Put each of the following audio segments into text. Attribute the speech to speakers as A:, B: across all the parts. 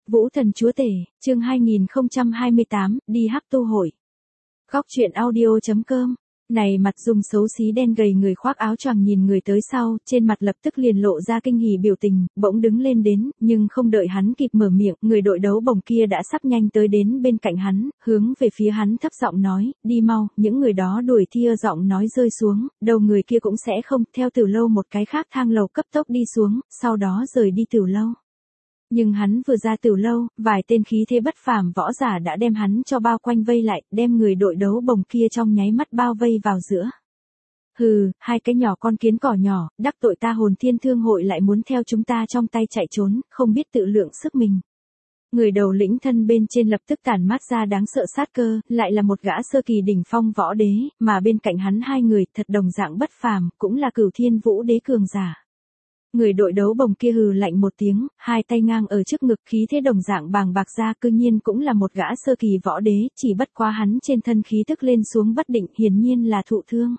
A: Vũ Thần Chúa Tể, chương 2028, đi hắc tu hội. Góc truyện audio.com. Này mặt dùng xấu xí đen gầy người khoác áo choàng nhìn người tới sau, trên mặt lập tức liền lộ ra kinh hỉ biểu tình, bỗng đứng lên đến, nhưng không đợi hắn kịp mở miệng, người đội đấu bồng kia đã sắp nhanh tới đến bên cạnh hắn, hướng về phía hắn thấp giọng nói, đi mau, những người đó đuổi theo giọng nói rơi xuống, đầu người kia cũng sẽ không, theo Tử Lâu một cái khác thang lầu cấp tốc đi xuống, sau đó rời đi Tử Lâu. Nhưng hắn vừa ra Tử Lâu, vài tên khí thế bất phàm võ giả đã đem hắn cho bao quanh vây lại, đem người đội đấu bồng kia trong nháy mắt bao vây vào giữa. Hừ, hai cái nhỏ con kiến cỏ nhỏ, đắc tội ta Hồn Thiên Thương hội lại muốn theo chúng ta trong tay chạy trốn, không biết tự lượng sức mình. Người đầu lĩnh thân bên trên lập tức tản mát ra đáng sợ sát cơ, lại là một gã sơ kỳ đỉnh phong võ đế, mà bên cạnh hắn hai người thật đồng dạng bất phàm, cũng là Cửu Thiên Vũ Đế cường giả. Người đội đấu bồng kia hừ lạnh một tiếng, hai tay ngang ở trước ngực khí thế đồng dạng bàng bạc ra, cư nhiên cũng là một gã sơ kỳ võ đế, chỉ bất quá hắn trên thân khí tức lên xuống bất định, hiển nhiên là thụ thương.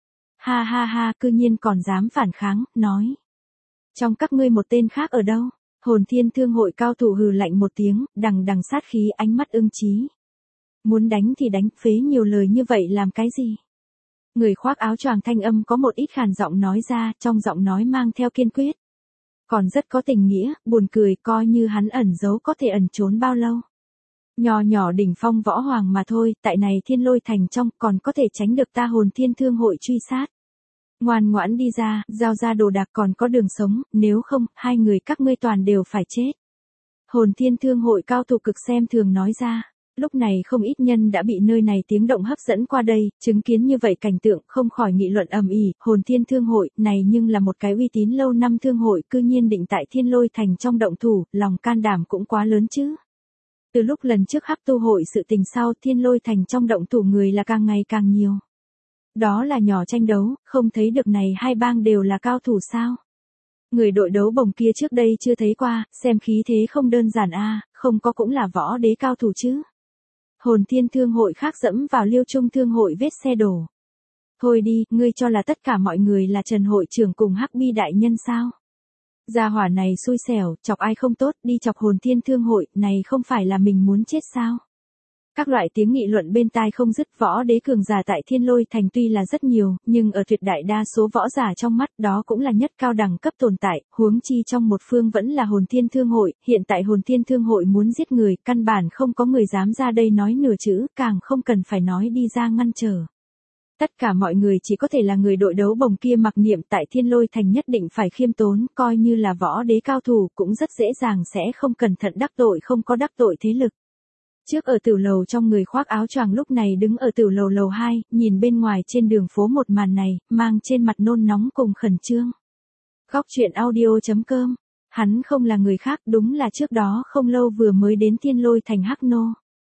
A: Ha ha ha, cư nhiên còn dám phản kháng, nói. Trong các ngươi một tên khác ở đâu? Hồn Thiên Thương hội cao thủ hừ lạnh một tiếng, đằng đằng sát khí, ánh mắt ưng chí. Muốn đánh thì đánh, phế nhiều lời như vậy làm cái gì? Người khoác áo choàng thanh âm có một ít khàn giọng nói ra, trong giọng nói mang theo kiên quyết. Còn rất có tình nghĩa, buồn cười, coi như hắn ẩn giấu có thể ẩn trốn bao lâu. Nhỏ nhỏ đỉnh phong võ hoàng mà thôi, tại này Thiên Lôi Thành trong còn có thể tránh được ta Hồn Thiên Thương hội truy sát. Ngoan ngoãn đi ra, giao ra đồ đạc còn có đường sống, nếu không, hai người các ngươi toàn đều phải chết. Hồn Thiên Thương hội cao thủ cực xem thường nói ra. Lúc này không ít nhân đã bị nơi này tiếng động hấp dẫn qua đây, chứng kiến như vậy cảnh tượng không khỏi nghị luận ầm ĩ. Hồn Thiên Thương hội này nhưng là một cái uy tín lâu năm thương hội, cư nhiên định tại Thiên Lôi Thành trong động thủ, lòng can đảm cũng quá lớn chứ. Từ lúc lần trước hắc tu hội sự tình sau, Thiên Lôi Thành trong động thủ người là càng ngày càng nhiều. Đó là nhỏ tranh đấu, không thấy được này hai bang đều là cao thủ sao? Người đội đấu bồng kia trước đây chưa thấy qua, xem khí thế không đơn giản a, không có cũng là võ đế cao thủ chứ. Hồn Thiên Thương hội khác dẫm vào Liêu Trung Thương hội vết xe đổ. Thôi đi, ngươi cho là tất cả mọi người là Trần hội trưởng cùng Hắc Bi đại nhân sao? Gia hỏa này xui xẻo, chọc ai không tốt, đi chọc Hồn Thiên Thương hội, này không phải là mình muốn chết sao? Các loại tiếng nghị luận bên tai không dứt, võ đế cường giả tại Thiên Lôi Thành tuy là rất nhiều, nhưng ở tuyệt đại đa số võ giả trong mắt đó cũng là nhất cao đẳng cấp tồn tại, huống chi trong một phương vẫn là Hồn Thiên Thương hội, hiện tại Hồn Thiên Thương hội muốn giết người, căn bản không có người dám ra đây nói nửa chữ, càng không cần phải nói đi ra ngăn trở. Tất cả mọi người chỉ có thể là người đội đấu bồng kia mặc niệm tại Thiên Lôi Thành nhất định phải khiêm tốn, coi như là võ đế cao thủ cũng rất dễ dàng sẽ không cẩn thận đắc tội không có đắc tội thế lực. Trước ở Tử Lầu trong người khoác áo choàng lúc này đứng ở Tử Lầu lầu 2, nhìn bên ngoài trên đường phố một màn này, mang trên mặt nôn nóng cùng khẩn trương. Góc truyện audio.com. Hắn không là người khác, đúng là trước đó không lâu vừa mới đến Thiên Lôi Thành Hắc Nô.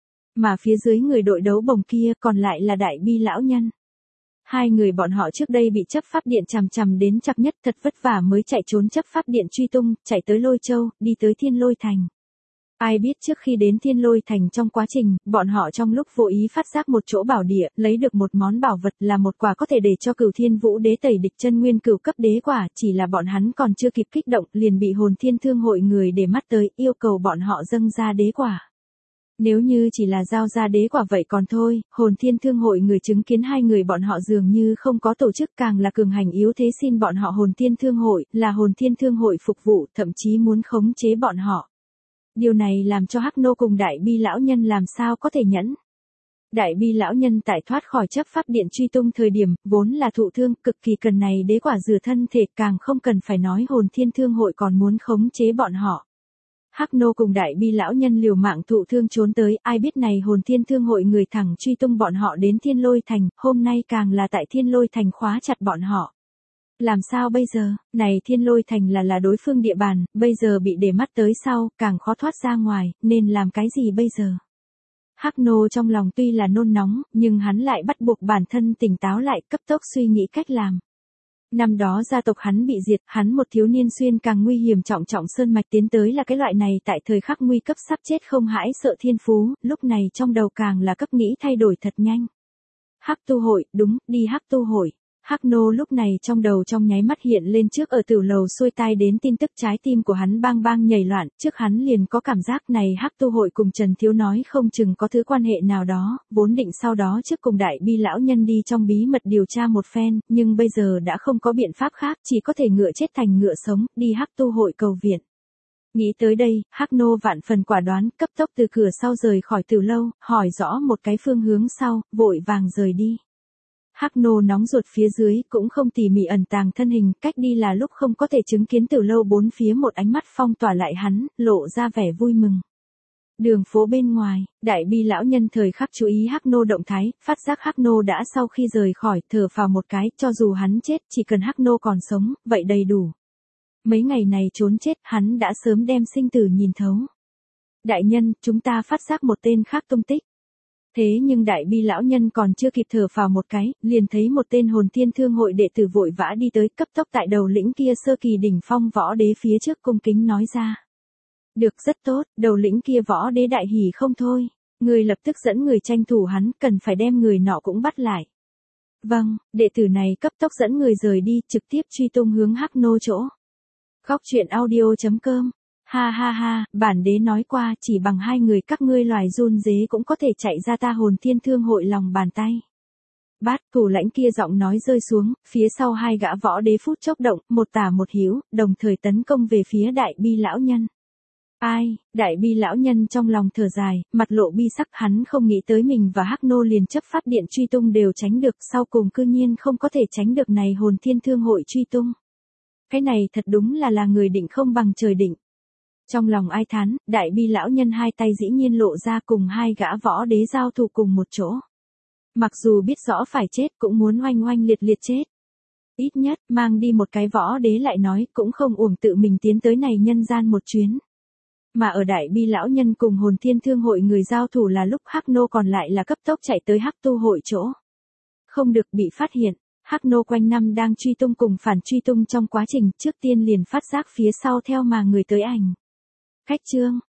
A: Mà phía dưới người đội đấu bồng kia còn lại là Đại Bi lão nhân. Hai người bọn họ trước đây bị chấp pháp điện chằm chằm đến chặt nhất, thật vất vả mới chạy trốn chấp pháp điện truy tung, chạy tới Lôi Châu, đi tới Thiên Lôi Thành. Ai biết trước khi đến Thiên Lôi Thành trong quá trình, bọn họ trong lúc vô ý phát giác một chỗ bảo địa, lấy được một món bảo vật là một quả có thể để cho Cửu Thiên Vũ Đế tẩy địch chân nguyên cửu cấp đế quả, chỉ là bọn hắn còn chưa kịp kích động, liền bị Hồn Thiên Thương hội người để mắt tới, yêu cầu bọn họ dâng ra đế quả. Nếu như chỉ là giao ra đế quả vậy còn thôi, Hồn Thiên Thương hội người chứng kiến hai người bọn họ dường như không có tổ chức, càng là cường hành yếu thế xin bọn họ Hồn Thiên Thương hội, là Hồn Thiên Thương hội phục vụ, thậm chí muốn khống chế bọn họ. Điều này làm cho Hắc Nô cùng Đại Bi lão nhân làm sao có thể nhẫn. Đại Bi lão nhân tại thoát khỏi chấp pháp điện truy tung thời điểm, vốn là thụ thương, cực kỳ cần này đế quả rửa thân thể, càng không cần phải nói Hồn Thiên Thương hội còn muốn khống chế bọn họ. Hắc Nô cùng Đại Bi lão nhân liều mạng thụ thương trốn tới, ai biết này Hồn Thiên Thương hội người thẳng truy tung bọn họ đến Thiên Lôi Thành, hôm nay càng là tại Thiên Lôi Thành khóa chặt bọn họ. Làm sao bây giờ, này Thiên Lôi Thành là đối phương địa bàn, bây giờ bị để mắt tới sau, càng khó thoát ra ngoài, nên làm cái gì bây giờ? Hắc Nô trong lòng tuy là nôn nóng, nhưng hắn lại bắt buộc bản thân tỉnh táo lại, cấp tốc suy nghĩ cách làm. Năm đó gia tộc hắn bị diệt, hắn một thiếu niên xuyên càng nguy hiểm trọng sơn mạch tiến tới là cái loại này tại thời khắc nguy cấp sắp chết không hãi sợ thiên phú, lúc này trong đầu càng là cấp nghĩ thay đổi thật nhanh. Hắc tu hội, đúng, đi hắc tu hội. Hắc Nô lúc này trong đầu trong nháy mắt hiện lên trước ở tiểu lầu xuôi tai đến tin tức, trái tim của hắn bang bang nhảy loạn, trước hắn liền có cảm giác này Hắc tu hội cùng Trần Thiếu nói không chừng có thứ quan hệ nào đó, vốn định sau đó trước cùng Đại Bi lão nhân đi trong bí mật điều tra một phen, nhưng bây giờ đã không có biện pháp khác, chỉ có thể ngựa chết thành ngựa sống, đi Hắc tu hội cầu viện. Nghĩ tới đây, Hắc Nô vạn phần quả đoán, cấp tốc từ cửa sau rời khỏi tiểu lâu, hỏi rõ một cái phương hướng sau, vội vàng rời đi. Hắc Nô nóng ruột phía dưới cũng không tỉ mỉ ẩn tàng thân hình, cách đi là lúc không có thể chứng kiến tiểu lâu bốn phía một ánh mắt phong tỏa lại hắn, lộ ra vẻ vui mừng. Đường phố bên ngoài, Đại Bi lão nhân thời khắc chú ý Hắc Nô động thái, phát giác Hắc Nô đã sau khi rời khỏi, thở phào một cái, cho dù hắn chết, chỉ cần Hắc Nô còn sống, vậy đầy đủ. Mấy ngày này trốn chết, hắn đã sớm đem sinh tử nhìn thấu. Đại nhân, chúng ta phát giác một tên khác tung tích. Thế nhưng Đại Bi lão nhân còn chưa kịp thở phào một cái, liền thấy một tên Hồn Thiên Thương hội đệ tử vội vã đi tới, cấp tốc tại đầu lĩnh kia sơ kỳ đỉnh phong võ đế phía trước cung kính nói ra. Được, rất tốt, đầu lĩnh kia võ đế đại hỉ không thôi, người lập tức dẫn người tranh thủ hắn, cần phải đem người nọ cũng bắt lại. Vâng, đệ tử này cấp tốc dẫn người rời đi, trực tiếp truy tung hướng Hắc Nô chỗ. Góc truyện audio.com. Ha ha ha, bản đế nói qua, chỉ bằng hai người các ngươi loài run dế cũng có thể chạy ra ta Hồn Thiên Thương hội lòng bàn tay. Bát, thủ lãnh kia giọng nói rơi xuống, phía sau hai gã võ đế phút chốc động, một tả một hữu, đồng thời tấn công về phía Đại Bi lão nhân. Ai, Đại Bi lão nhân trong lòng thở dài, mặt lộ bi sắc, hắn không nghĩ tới mình và Hắc Nô liền chấp phát điện truy tung đều tránh được, sau cùng cư nhiên không có thể tránh được này Hồn Thiên Thương hội truy tung. Cái này thật đúng là người định không bằng trời định. Trong lòng ai thán, Đại Bi lão nhân hai tay dĩ nhiên lộ ra cùng hai gã võ đế giao thủ cùng một chỗ. Mặc dù biết rõ phải chết cũng muốn oanh oanh liệt liệt chết. Ít nhất, mang đi một cái võ đế lại nói cũng không uổng tự mình tiến tới này nhân gian một chuyến. Mà ở Đại Bi lão nhân cùng Hồn Thiên Thương hội người giao thủ là lúc Hắc Nô còn lại là cấp tốc chạy tới Hắc tu hội chỗ. Không được bị phát hiện. Hắc Nô quanh năm đang truy tung cùng phản truy tung trong quá trình, trước tiên liền phát giác phía sau theo mà người tới ảnh. Khách trương,